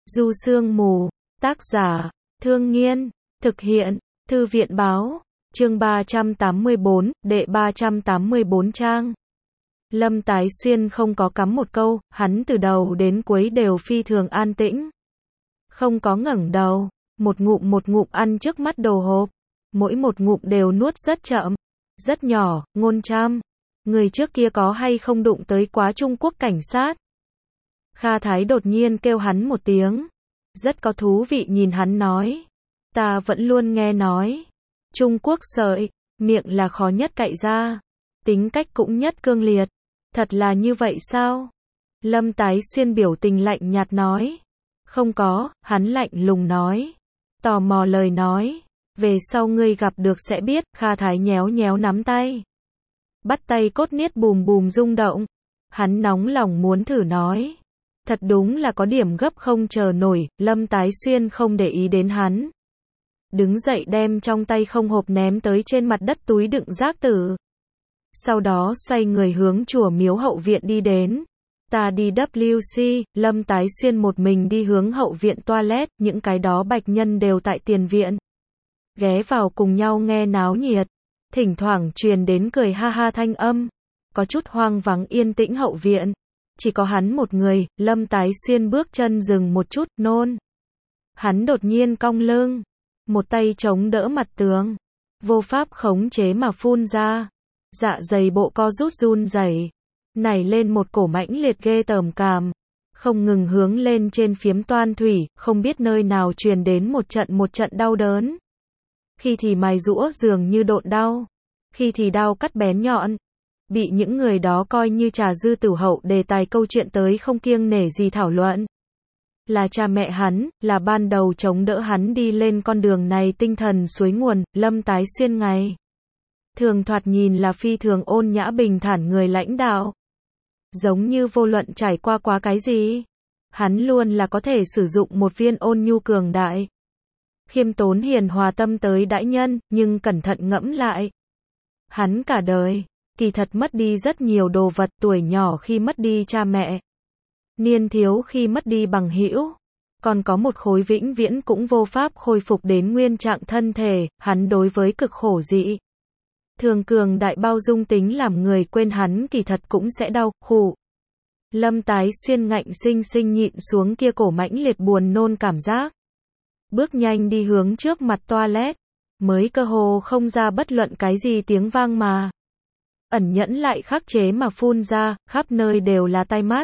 Du Sương Mù, tác giả, Thương Nghiên, thực hiện, Thư viện Báo, chương 384, đệ 384 trang. Lâm Tái Xuyên không có cắm một câu, hắn từ đầu đến cuối đều phi thường an tĩnh. Không có ngẩng đầu, một ngụm ăn trước mắt đồ hộp, mỗi một ngụm đều nuốt rất chậm, rất nhỏ. Ngôn Trâm, người trước kia có hay không đụng tới quá Trung Quốc cảnh sát? Kha Thái đột nhiên kêu hắn một tiếng, rất có thú vị nhìn hắn nói. Ta vẫn luôn nghe nói, Trung Quốc sợi, miệng là khó nhất cạy ra, tính cách cũng nhất cương liệt. Thật là như vậy sao? Lâm Tái Xuyên biểu tình lạnh nhạt nói. Không có, hắn lạnh lùng nói. Tò mò lời nói, về sau ngươi gặp được sẽ biết. Kha Thái nhéo nhéo nắm tay, bắt tay cốt niết bùm bùm rung động. Hắn nóng lòng muốn thử nói. Thật đúng là có điểm gấp không chờ nổi. Lâm Tái Xuyên không để ý đến hắn, đứng dậy đem trong tay không hộp ném tới trên mặt đất túi đựng rác tử. Sau đó xoay người hướng chùa miếu hậu viện đi đến. Ta đi WC, Lâm Tái Xuyên một mình đi hướng hậu viện toilet, những cái đó bạch nhân đều tại tiền viện. Ghé vào cùng nhau nghe náo nhiệt. Thỉnh thoảng truyền đến cười ha ha thanh âm. Có chút hoang vắng yên tĩnh hậu viện. Chỉ có hắn một người. Lâm Tái Xuyên bước chân dừng một chút, nôn. Hắn đột nhiên cong lưng, một tay chống đỡ mặt tường, vô pháp khống chế mà phun ra. Dạ dày bộ co rút run rẩy, nảy lên một cổ mãnh liệt ghê tởm cảm, không ngừng hướng lên trên phiếm toan thủy, không biết nơi nào truyền đến một trận đau đớn. Khi thì mài giũa dường như độn đau, khi thì đau cắt bén nhọn. Bị những người đó coi như trà dư tửu hậu đề tài câu chuyện tới không kiêng nể gì thảo luận. Là cha mẹ hắn, là ban đầu chống đỡ hắn đi lên con đường này tinh thần suối nguồn. Lâm Tái Xuyên ngày thường thoạt nhìn là phi thường ôn nhã bình thản người lãnh đạo. Giống như vô luận trải qua quá cái gì, hắn luôn là có thể sử dụng một viên ôn nhu cường đại, khiêm tốn hiền hòa tâm tới đãi nhân, nhưng cẩn thận ngẫm lại. Hắn cả đời, kỳ thật mất đi rất nhiều đồ vật, tuổi nhỏ khi mất đi cha mẹ, niên thiếu khi mất đi bằng hữu, còn có một khối vĩnh viễn cũng vô pháp khôi phục đến nguyên trạng thân thể. Hắn đối với cực khổ dị thường cường đại bao dung tính làm người quên hắn kỳ thật cũng sẽ đau khổ. Lâm Tái Xuyên ngạnh sinh sinh nhịn xuống kia cổ mãnh liệt buồn nôn cảm giác, bước nhanh đi hướng trước mặt toilet, mới cơ hồ không ra bất luận cái gì tiếng vang mà ẩn nhẫn lại khắc chế mà phun ra, khắp nơi đều là tai mắt.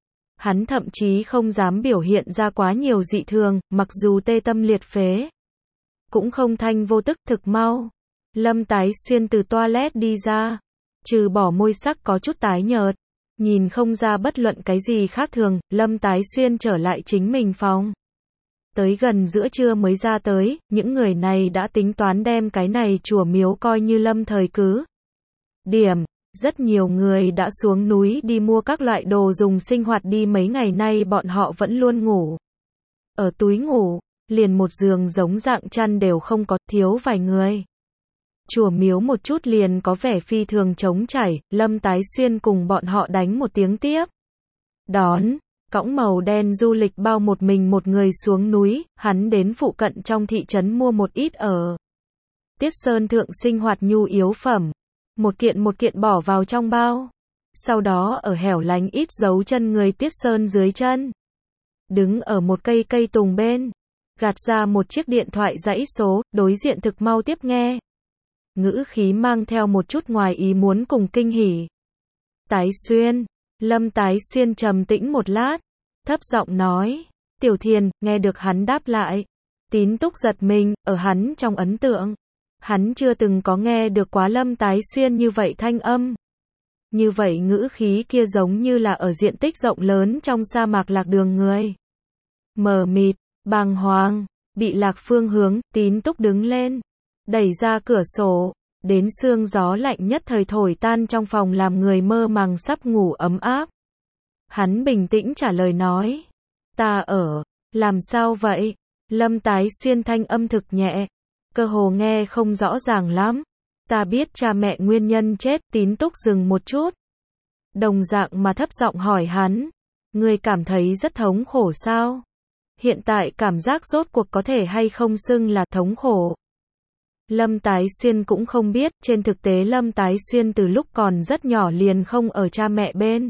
Hắn thậm chí không dám biểu hiện ra quá nhiều dị thường, mặc dù tê tâm liệt phế, cũng không thanh vô tức. Thực mau, Lâm Tái Xuyên từ toilet đi ra, trừ bỏ môi sắc có chút tái nhợt, nhìn không ra bất luận cái gì khác thường. Lâm Tái Xuyên trở lại chính mình phòng. Tới gần giữa trưa mới ra tới, những người này đã tính toán đem cái này chùa miếu coi như lâm thời cứ điểm. Rất nhiều người đã xuống núi đi mua các loại đồ dùng sinh hoạt đi, mấy ngày nay bọn họ vẫn luôn ngủ ở túi ngủ, liền một giường giống dạng chăn đều không có, thiếu vài người. Chùa miếu một chút liền có vẻ phi thường trống trải. Lâm Tái Xuyên cùng bọn họ đánh một tiếng tiếp đón, cõng màu đen du lịch bao một mình một người xuống núi. Hắn đến phụ cận trong thị trấn mua một ít ở Tiết Sơn thượng sinh hoạt nhu yếu phẩm, một kiện bỏ vào trong bao. Sau đó ở hẻo lánh ít dấu chân người Tiết Sơn dưới chân, đứng ở một cây tùng bên, gạt ra một chiếc điện thoại dãy số, đối diện thực mau tiếp nghe. Ngữ khí mang theo một chút ngoài ý muốn cùng kinh hỉ. Tái Xuyên. Lâm Tái Xuyên trầm tĩnh một lát, thấp giọng nói. Tiểu Thiền. Nghe được hắn đáp lại, Tín Túc giật mình. Ở hắn trong ấn tượng, hắn chưa từng có nghe được quá Lâm Tái Xuyên như vậy thanh âm, như vậy ngữ khí, kia giống như là ở diện tích rộng lớn trong sa mạc lạc đường người. Mờ mịt, bàng hoàng, bị lạc phương hướng. Tín Túc đứng lên, đẩy ra cửa sổ, đến sương gió lạnh nhất thời thổi tan trong phòng làm người mơ màng sắp ngủ ấm áp. Hắn bình tĩnh trả lời nói. Ta ở. Làm sao vậy? Lâm Tái Xuyên thanh âm thực nhẹ, cơ hồ nghe không rõ ràng lắm. Ta biết cha mẹ nguyên nhân chết. Tín Túc dừng một chút, đồng dạng mà thấp giọng hỏi hắn. Ngươi cảm thấy rất thống khổ sao? Hiện tại cảm giác rốt cuộc có thể hay không xưng là thống khổ. Lâm Tái Xuyên cũng không biết, trên thực tế Lâm Tái Xuyên từ lúc còn rất nhỏ liền không ở cha mẹ bên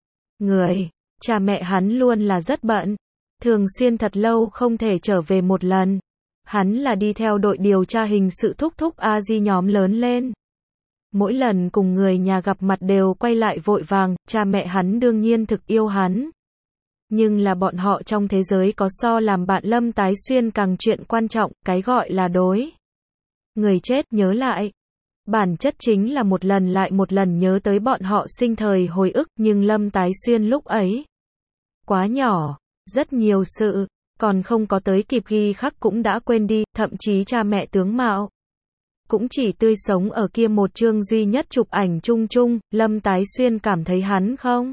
người. Cha mẹ hắn luôn là rất bận, thường xuyên thật lâu không thể trở về một lần. Hắn là đi theo đội điều tra hình sự thúc thúc a di nhóm lớn lên. Mỗi lần cùng người nhà gặp mặt đều quay lại vội vàng, cha mẹ hắn đương nhiên thực yêu hắn. Nhưng là bọn họ trong thế giới có so làm bạn Lâm Tái Xuyên càng chuyện quan trọng, cái gọi là đối người chết nhớ lại. Bản chất chính là một lần lại một lần nhớ tới bọn họ sinh thời hồi ức, nhưng Lâm Tái Xuyên lúc ấy quá nhỏ, rất nhiều sự còn không có tới kịp ghi khắc cũng đã quên đi, thậm chí cha mẹ tướng mạo cũng chỉ tươi sống ở kia một chương duy nhất chụp ảnh chung chung. Lâm Tái Xuyên cảm thấy hắn không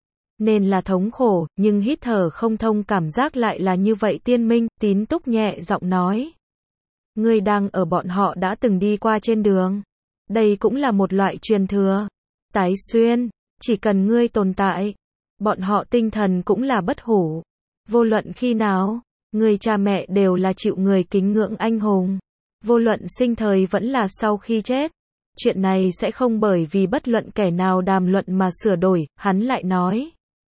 nên là thống khổ, nhưng hít thở không thông cảm giác lại là như vậy tiên minh. Tín Túc nhẹ giọng nói, ngươi đang ở bọn họ đã từng đi qua trên đường. Đây cũng là một loại truyền thừa. Tái Xuyên, chỉ cần ngươi tồn tại, bọn họ tinh thần cũng là bất hủ. Vô luận khi nào, người cha mẹ đều là chịu người kính ngưỡng anh hùng. Vô luận sinh thời vẫn là sau khi chết. Chuyện này sẽ không bởi vì bất luận kẻ nào đàm luận mà sửa đổi. Hắn lại nói,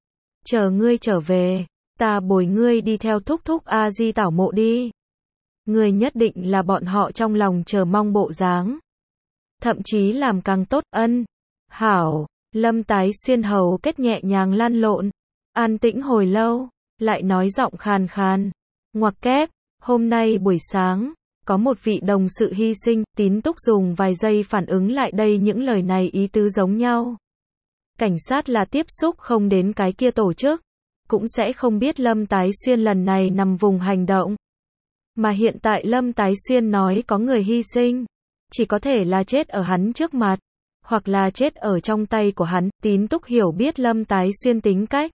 chờ ngươi trở về, ta bồi ngươi đi theo thúc thúc a di tảo mộ đi. Ngươi nhất định là bọn họ trong lòng chờ mong bộ dáng. Thậm chí làm càng tốt. Ân, hảo. Lâm Tái Xuyên hầu kết nhẹ nhàng lăn lộn, an tĩnh hồi lâu, lại nói giọng khàn khàn, ngoặc kép, hôm nay buổi sáng, có một vị đồng sự hy sinh. Tín Túc dùng vài giây phản ứng lại đây, những lời này ý tứ giống nhau. Cảnh sát là tiếp xúc không đến cái kia tổ chức, cũng sẽ không biết Lâm Tái Xuyên lần này nằm vùng hành động. Mà hiện tại Lâm Tái Xuyên nói có người hy sinh, chỉ có thể là chết ở hắn trước mặt, hoặc là chết ở trong tay của hắn. Tín Túc hiểu biết Lâm Tái Xuyên tính cách.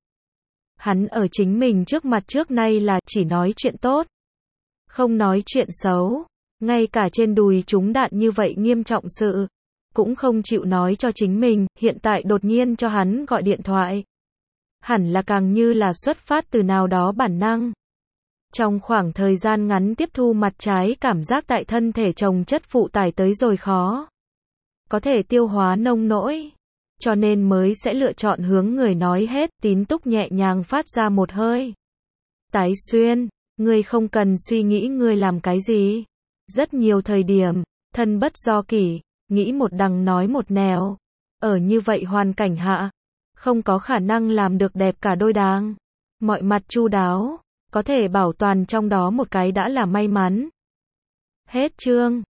Hắn ở chính mình trước mặt trước nay là chỉ nói chuyện tốt, không nói chuyện xấu. Ngay cả trên đùi trúng đạn như vậy nghiêm trọng sự, cũng không chịu nói cho chính mình. Hiện tại đột nhiên cho hắn gọi điện thoại, hẳn là càng như là xuất phát từ nào đó bản năng. Trong khoảng thời gian ngắn tiếp thu mặt trái cảm giác tại thân thể chồng chất phụ tải tới rồi khó có thể tiêu hóa nông nỗi, cho nên mới sẽ lựa chọn hướng người nói hết. Tín Túc nhẹ nhàng phát ra một hơi. Tái Xuyên, ngươi không cần suy nghĩ ngươi làm cái gì. Rất nhiều thời điểm, thân bất do kỷ, nghĩ một đằng nói một nẻo. Ở như vậy hoàn cảnh hạ, không có khả năng làm được đẹp cả đôi đàng. Mọi mặt chu đáo, có thể bảo toàn trong đó một cái đã là may mắn. Hết chương.